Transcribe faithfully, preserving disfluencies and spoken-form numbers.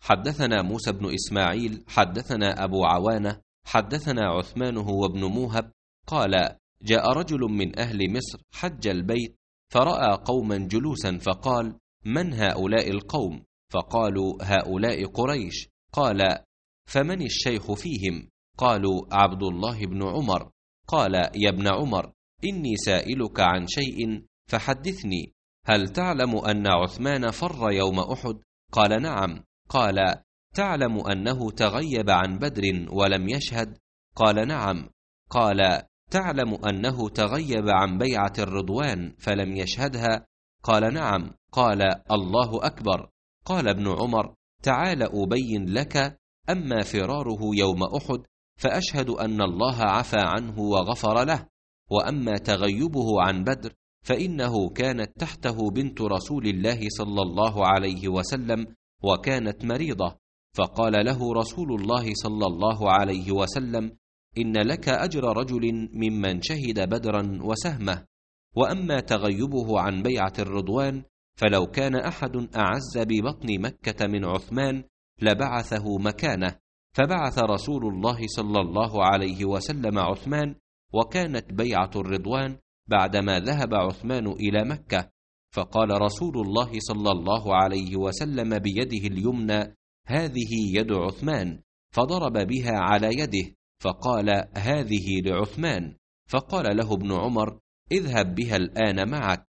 حدثنا موسى بن إسماعيل حدثنا أبو عوانة حدثنا عثمان هو ابن موهب قال: جاء رجل من أهل مصر حج البيت فرأى قوما جلوسا فقال: من هؤلاء القوم؟ فقالوا: هؤلاء قريش. قال: فمن الشيخ فيهم؟ قالوا: عبد الله بن عمر. قال: يا ابن عمر، إني سائلك عن شيء فحدثني. هل تعلم أن عثمان فر يوم أحد؟ قال: نعم. قال: تعلم أنه تغيب عن بدر ولم يشهد؟ قال: نعم. قال: تعلم أنه تغيب عن بيعة الرضوان فلم يشهدها؟ قال: نعم. قال: الله أكبر. قال ابن عمر: تعال أبين لك، أما فراره يوم أحد فأشهد أن الله عفى عنه وغفر له، وأما تغيبه عن بدر فإنه كانت تحته بنت رسول الله صلى الله عليه وسلم وكانت مريضة، فقال له رسول الله صلى الله عليه وسلم: إن لك أجر رجل ممن شهد بدرا وسهمه. وأما تغيبه عن بيعة الرضوان فلو كان أحد أعز ببطن مكة من عثمان لبعثه مكانه، فبعث رسول الله صلى الله عليه وسلم عثمان، وكانت بيعة الرضوان بعدما ذهب عثمان إلى مكة. فقال رسول الله صلى الله عليه وسلم بيده اليمنى: هذه يد عثمان، فضرب بها على يده فقال: هذه لعثمان. فقال له ابن عمر: اذهب بها الآن معك.